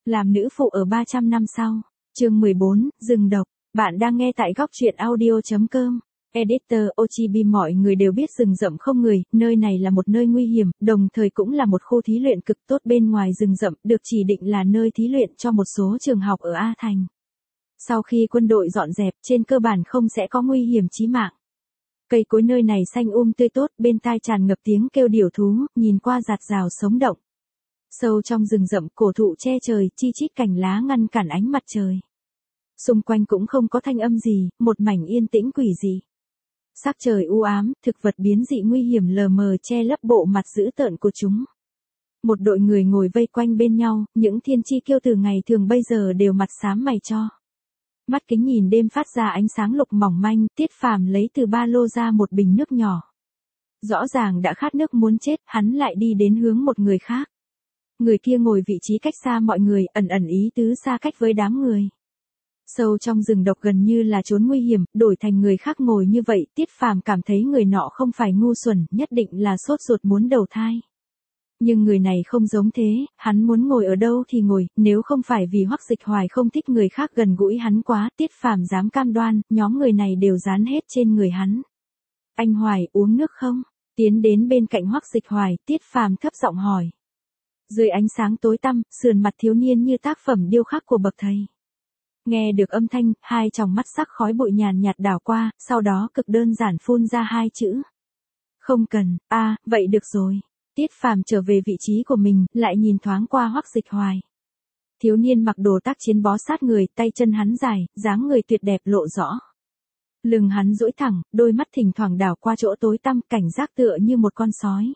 Làm nữ phụ ở 300 năm sau. Chương 14, rừng độc. Bạn đang nghe tại góc truyện audio.com. Editor Ochibi. Mọi người đều biết rừng rậm không người, nơi này là một nơi nguy hiểm, đồng thời cũng là một khu thí luyện cực tốt. Bên ngoài rừng rậm được chỉ định là nơi thí luyện cho một số trường học ở A Thành. Sau khi quân đội dọn dẹp, trên cơ bản không sẽ có nguy hiểm chí mạng. Cây cối nơi này xanh tươi tốt, bên tai tràn ngập tiếng kêu điểu thú, nhìn qua rạt rào sống động. Sâu trong rừng rậm, cổ thụ che trời, chi chít cành lá ngăn cản ánh mặt trời. Xung quanh cũng không có thanh âm gì, một mảnh yên tĩnh quỷ dị. Sắc trời u ám, thực vật biến dị nguy hiểm lờ mờ che lấp bộ mặt dữ tợn của chúng. Một đội người ngồi vây quanh bên nhau, những thiên chi kiêu từ ngày thường bây giờ đều mặt xám mày cho. Mắt kính nhìn đêm phát ra ánh sáng lục mỏng manh, Tiết Phàm lấy từ ba lô ra một bình nước nhỏ. Rõ ràng đã khát nước muốn chết, hắn lại đi đến hướng một người khác. Người kia ngồi vị trí cách xa mọi người, ẩn ẩn ý tứ xa cách với đám người. Sâu trong rừng độc gần như là trốn nguy hiểm, đổi thành người khác ngồi như vậy, Tiết Phàm cảm thấy người nọ không phải ngu xuẩn, nhất định là sốt ruột muốn đầu thai. Nhưng người này không giống thế, hắn muốn ngồi ở đâu thì ngồi, nếu không phải vì Hoắc Dịch Hoài không thích người khác gần gũi hắn quá, Tiết Phàm dám cam đoan, nhóm người này đều dán hết trên người hắn. Anh Hoài, uống nước không? Tiến đến bên cạnh Hoắc Dịch Hoài, Tiết Phàm thấp giọng hỏi. Dưới ánh sáng tối tăm, sườn mặt thiếu niên như tác phẩm điêu khắc của bậc thầy. Nghe được âm thanh, hai tròng mắt sắc khói bụi nhàn nhạt đảo qua, sau đó cực đơn giản phun ra hai chữ. Không cần, vậy được rồi. Tiết Phàm trở về vị trí của mình, lại nhìn thoáng qua Hoắc Dịch Hoài. Thiếu niên mặc đồ tác chiến bó sát người, tay chân hắn dài, dáng người tuyệt đẹp lộ rõ. Lưng hắn duỗi thẳng, đôi mắt thỉnh thoảng đảo qua chỗ tối tăm, cảnh giác tựa như một con sói.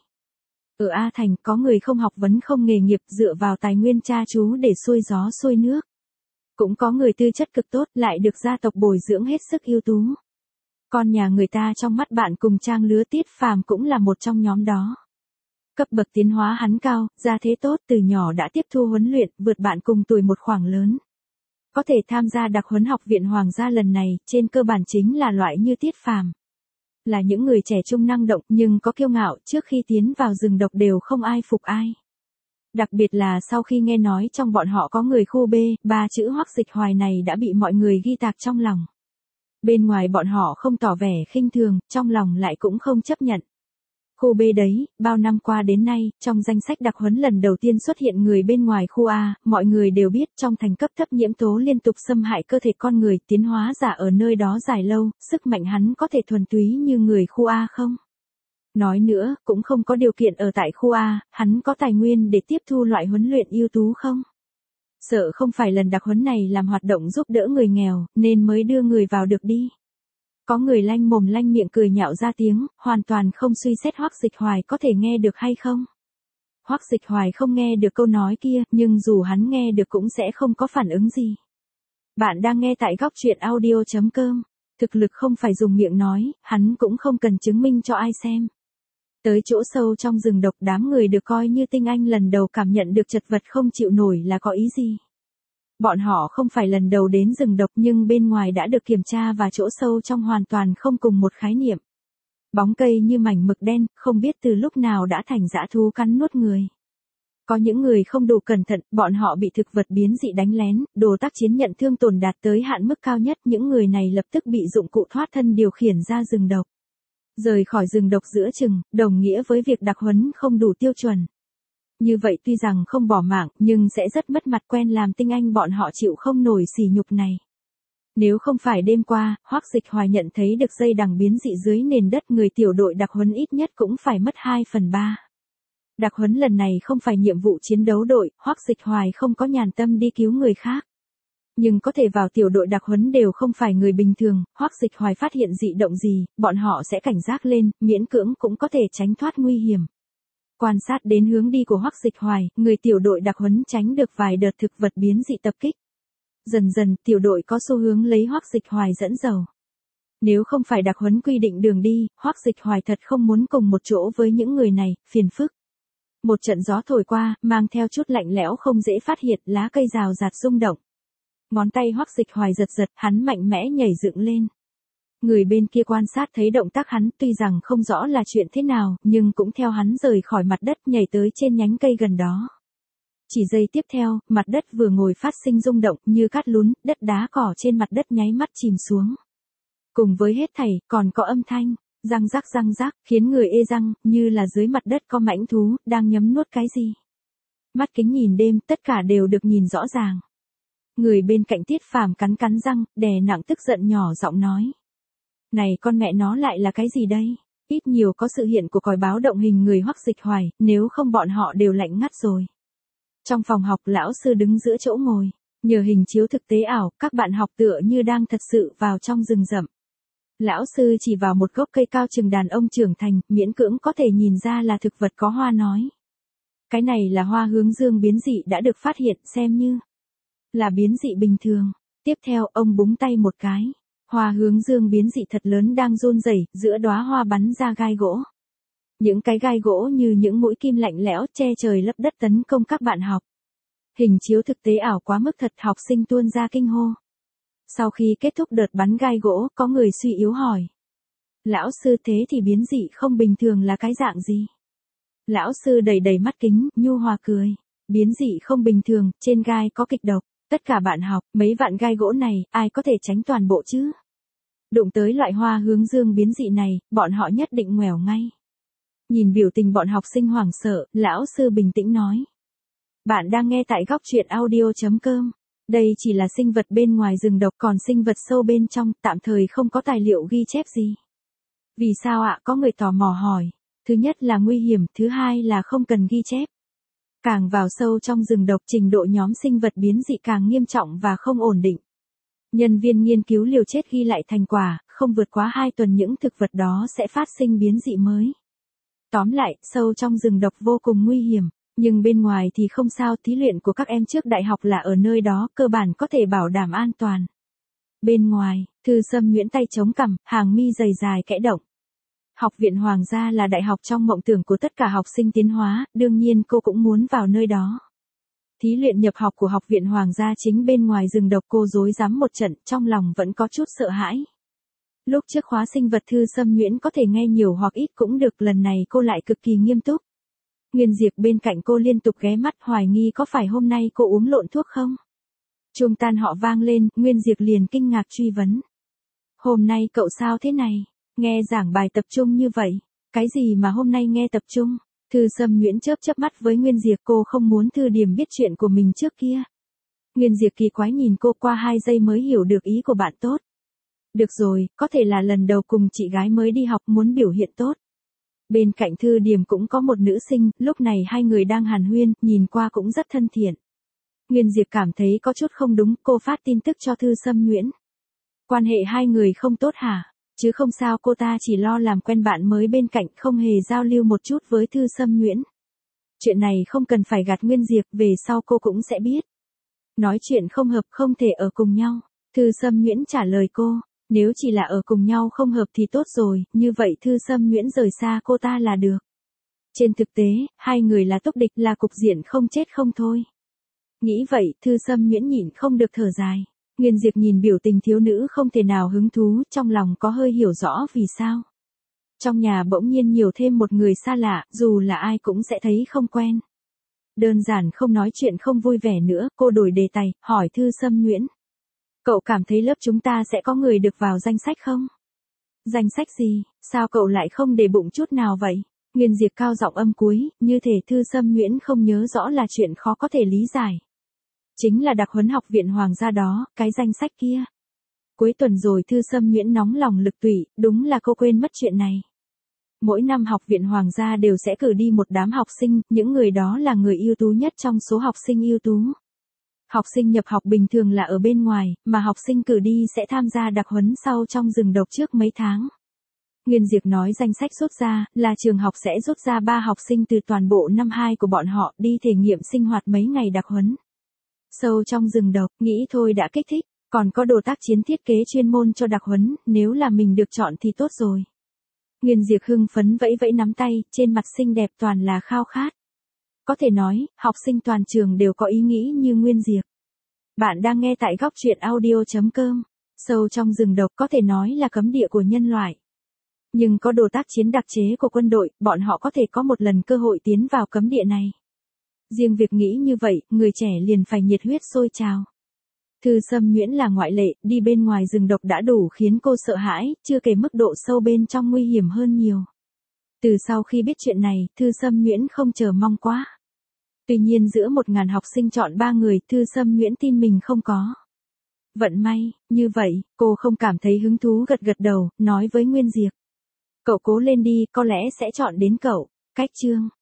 Ở A Thành, có người không học vấn không nghề nghiệp, dựa vào tài nguyên cha chú để xuôi gió xuôi nước. Cũng có người tư chất cực tốt, lại được gia tộc bồi dưỡng hết sức ưu tú. Con nhà người ta trong mắt bạn cùng trang lứa, Tiết Phàm cũng là một trong nhóm đó. Cấp bậc tiến hóa hắn cao, gia thế tốt, từ nhỏ đã tiếp thu huấn luyện, vượt bạn cùng tuổi một khoảng lớn. Có thể tham gia đặc huấn học viện hoàng gia lần này, trên cơ bản chính là loại như Tiết Phàm. Là những người trẻ trung năng động nhưng có kiêu ngạo, trước khi tiến vào rừng độc đều không ai phục ai. Đặc biệt là sau khi nghe nói trong bọn họ có người khu B, ba chữ Hoắc Dịch Hoài này đã bị mọi người ghi tạc trong lòng. Bên ngoài bọn họ không tỏ vẻ khinh thường, trong lòng lại cũng không chấp nhận. Khu B đấy, bao năm qua đến nay, trong danh sách đặc huấn lần đầu tiên xuất hiện người bên ngoài khu A, mọi người đều biết trong thành cấp thấp nhiễm tố liên tục xâm hại cơ thể con người, tiến hóa giả ở nơi đó dài lâu, sức mạnh hắn có thể thuần túy như người khu A không? Nói nữa, cũng không có điều kiện ở tại khu A, hắn có tài nguyên để tiếp thu loại huấn luyện ưu tú không? Sợ không phải lần đặc huấn này làm hoạt động giúp đỡ người nghèo, nên mới đưa người vào được đi. Có người lanh mồm lanh miệng cười nhạo ra tiếng, hoàn toàn không suy xét Hoắc Dịch Hoài có thể nghe được hay không. Hoắc Dịch Hoài không nghe được câu nói kia, nhưng dù hắn nghe được cũng sẽ không có phản ứng gì. Bạn đang nghe tại góc truyện audio.com. Thực lực không phải dùng miệng nói, hắn cũng không cần chứng minh cho ai xem. Tới chỗ sâu trong rừng độc, đám người được coi như tinh anh lần đầu cảm nhận được chật vật không chịu nổi là có ý gì. Bọn họ không phải lần đầu đến rừng độc nhưng bên ngoài đã được kiểm tra và chỗ sâu trong hoàn toàn không cùng một khái niệm. Bóng cây như mảnh mực đen, không biết từ lúc nào đã thành dã thú cắn nuốt người. Có những người không đủ cẩn thận, bọn họ bị thực vật biến dị đánh lén, đồ tác chiến nhận thương tổn đạt tới hạn mức cao nhất, những người này lập tức bị dụng cụ thoát thân điều khiển ra rừng độc. Rời khỏi rừng độc giữa chừng, đồng nghĩa với việc đặc huấn không đủ tiêu chuẩn. Như vậy tuy rằng không bỏ mạng, nhưng sẽ rất mất mặt, quen làm tinh anh bọn họ chịu không nổi sỉ nhục này. Nếu không phải đêm qua, Hoắc Dịch Hoài nhận thấy được dây đằng biến dị dưới nền đất, người tiểu đội đặc huấn ít nhất cũng phải mất 2/3. Đặc huấn lần này không phải nhiệm vụ chiến đấu đội, Hoắc Dịch Hoài không có nhàn tâm đi cứu người khác. Nhưng có thể vào tiểu đội đặc huấn đều không phải người bình thường, Hoắc Dịch Hoài phát hiện dị động gì, bọn họ sẽ cảnh giác lên, miễn cưỡng cũng có thể tránh thoát nguy hiểm. Quan sát đến hướng đi của Hoắc Dịch Hoài, người tiểu đội đặc huấn tránh được vài đợt thực vật biến dị tập kích. Dần dần, tiểu đội có xu hướng lấy Hoắc Dịch Hoài dẫn đầu. Nếu không phải đặc huấn quy định đường đi, Hoắc Dịch Hoài thật không muốn cùng một chỗ với những người này, phiền phức. Một trận gió thổi qua, mang theo chút lạnh lẽo không dễ phát hiện, lá cây rào rạt rung động. Ngón tay Hoắc Dịch Hoài giật giật, hắn mạnh mẽ nhảy dựng lên. Người bên kia quan sát thấy động tác hắn, tuy rằng không rõ là chuyện thế nào, nhưng cũng theo hắn rời khỏi mặt đất nhảy tới trên nhánh cây gần đó. Chỉ giây tiếp theo, mặt đất vừa ngồi phát sinh rung động như cát lún, đất đá cỏ trên mặt đất nháy mắt chìm xuống. Cùng với hết thảy, còn có âm thanh, răng rắc, khiến người ê răng, như là dưới mặt đất có mãnh thú, đang nhấm nuốt cái gì. Mắt kính nhìn đêm, tất cả đều được nhìn rõ ràng. Người bên cạnh Tiết Phàm cắn răng, đè nặng tức giận nhỏ giọng nói. Này con mẹ nó lại là cái gì đây? Ít nhiều có sự hiện của còi báo động hình người Hoắc Dịch Hoài, nếu không bọn họ đều lạnh ngắt rồi. Trong phòng học lão sư đứng giữa chỗ ngồi, nhờ hình chiếu thực tế ảo, các bạn học tựa như đang thật sự vào trong rừng rậm. Lão sư chỉ vào một gốc cây cao chừng đàn ông trưởng thành, miễn cưỡng có thể nhìn ra là thực vật có hoa nói. Cái này là hoa hướng dương biến dị đã được phát hiện xem như là biến dị bình thường. Tiếp theo ông búng tay một cái. Hoa hướng dương biến dị thật lớn đang run rẩy, giữa đóa hoa bắn ra gai gỗ. Những cái gai gỗ như những mũi kim lạnh lẽo che trời lấp đất tấn công các bạn học. Hình chiếu thực tế ảo quá mức thật, học sinh tuôn ra kinh hô. Sau khi kết thúc đợt bắn gai gỗ, có người suy yếu hỏi. Lão sư thế thì biến dị không bình thường là cái dạng gì? Lão sư đầy mắt kính, nhu hòa cười. Biến dị không bình thường, trên gai có kịch độc. Tất cả bạn học, mấy vạn gai gỗ này, ai có thể tránh toàn bộ chứ? Đụng tới loại hoa hướng dương biến dị này, bọn họ nhất định ngoẻo ngay. Nhìn biểu tình bọn học sinh hoảng sợ, lão sư bình tĩnh nói. Bạn đang nghe tại góc truyện audio.com. Đây chỉ là sinh vật bên ngoài rừng độc, còn sinh vật sâu bên trong, tạm thời không có tài liệu ghi chép gì. Vì sao ạ? Có người tò mò hỏi. Thứ nhất là nguy hiểm, thứ hai là không cần ghi chép. Càng vào sâu trong rừng độc, trình độ nhóm sinh vật biến dị càng nghiêm trọng và không ổn định. Nhân viên nghiên cứu liều chết ghi lại thành quả, không vượt quá 2 tuần những thực vật đó sẽ phát sinh biến dị mới. Tóm lại, sâu trong rừng độc vô cùng nguy hiểm, nhưng bên ngoài thì không sao, thí luyện của các em trước đại học là ở nơi đó, cơ bản có thể bảo đảm an toàn. Bên ngoài, Thư Sâm nhuyễn tay chống cằm, hàng mi dày dài kẽ động. Học viện Hoàng gia là đại học trong mộng tưởng của tất cả học sinh tiến hóa, đương nhiên cô cũng muốn vào nơi đó. Thí luyện nhập học của học viện Hoàng gia chính bên ngoài rừng độc, cô rối rắm một trận, trong lòng vẫn có chút sợ hãi. Lúc trước khóa sinh vật Thư Sâm nhuyễn có thể nghe nhiều hoặc ít cũng được, lần này cô lại cực kỳ nghiêm túc. Nguyên Diệp bên cạnh cô liên tục ghé mắt hoài nghi có phải hôm nay cô uống lộn thuốc không. Chuông tan họ vang lên, Nguyên Diệp liền kinh ngạc truy vấn. Hôm nay cậu sao thế này? Nghe giảng bài tập trung như vậy. Cái gì mà hôm nay nghe tập trung? Thư Sâm nhuyễn chớp mắt với Nguyên Diệp, cô không muốn Thư Điềm biết chuyện của mình trước kia. Nguyên Diệp kỳ quái nhìn cô, qua 2 giây mới hiểu được ý của bạn tốt. Được rồi, có thể là lần đầu cùng chị gái mới đi học muốn biểu hiện tốt. Bên cạnh Thư Điềm cũng có một nữ sinh, lúc này hai người đang hàn huyên, nhìn qua cũng rất thân thiện. Nguyên Diệp cảm thấy có chút không đúng, cô phát tin tức cho Thư Sâm nhuyễn. Quan hệ hai người không tốt hả? Chứ không sao, cô ta chỉ lo làm quen bạn mới bên cạnh, không hề giao lưu một chút với Thư Sâm nhuyễn. Chuyện này không cần phải gạt Nguyên Diệp, về sau cô cũng sẽ biết. Nói chuyện không hợp không thể ở cùng nhau. Thư Sâm nhuyễn trả lời cô, nếu chỉ là ở cùng nhau không hợp thì tốt rồi, như vậy Thư Sâm nhuyễn rời xa cô ta là được. Trên thực tế, hai người là túc địch, là cục diện không chết không thôi. Nghĩ vậy, Thư Sâm nhuyễn nhịn không được thở dài. Nguyên Diệp nhìn biểu tình thiếu nữ không thể nào hứng thú, trong lòng có hơi hiểu rõ vì sao. Trong nhà bỗng nhiên nhiều thêm một người xa lạ, dù là ai cũng sẽ thấy không quen. Đơn giản không nói chuyện không vui vẻ nữa, cô đổi đề tài, hỏi Thư Sâm nhuyễn. Cậu cảm thấy lớp chúng ta sẽ có người được vào danh sách không? Danh sách gì, sao cậu lại không để bụng chút nào vậy? Nguyên Diệp cao giọng âm cuối, như thể Thư Sâm nhuyễn không nhớ rõ là chuyện khó có thể lý giải. Chính là đặc huấn học viện Hoàng gia đó, cái danh sách kia. Cuối tuần rồi, Thư Sâm nhuyễn nóng lòng lực tủy, đúng là cô quên mất chuyện này. Mỗi năm học viện Hoàng gia đều sẽ cử đi một đám học sinh, những người đó là người ưu tú nhất trong số học sinh ưu tú. Học sinh nhập học bình thường là ở bên ngoài, mà học sinh cử đi sẽ tham gia đặc huấn sau trong rừng độc trước mấy tháng. Nguyên Diệp nói danh sách rút ra, là trường học sẽ rút ra 3 học sinh từ toàn bộ năm 2 của bọn họ đi thể nghiệm sinh hoạt mấy ngày đặc huấn. Sâu trong rừng độc, nghĩ thôi đã kích thích, còn có đồ tác chiến thiết kế chuyên môn cho đặc huấn, nếu là mình được chọn thì tốt rồi. Nguyên Diệp hưng phấn vẫy vẫy nắm tay, trên mặt xinh đẹp toàn là khao khát. Có thể nói, học sinh toàn trường đều có ý nghĩ như Nguyên Diệp. Bạn đang nghe tại góc truyện audio.com. Sâu trong rừng độc có thể nói là cấm địa của nhân loại. Nhưng có đồ tác chiến đặc chế của quân đội, bọn họ có thể có một lần cơ hội tiến vào cấm địa này. Riêng việc nghĩ như vậy, người trẻ liền phải nhiệt huyết sôi trào. Thư Sâm Nhuyễn là ngoại lệ, đi bên ngoài rừng độc đã đủ khiến cô sợ hãi, chưa kể mức độ sâu bên trong nguy hiểm hơn nhiều. Từ sau khi biết chuyện này, Thư Sâm Nhuyễn không chờ mong quá. Tuy nhiên giữa 1000 học sinh chọn 3 người, Thư Sâm Nhuyễn tin mình không có vận may, như vậy, cô không cảm thấy hứng thú gật gật đầu, nói với Nguyên Diệp. Cậu cố lên đi, có lẽ sẽ chọn đến cậu. Cách chương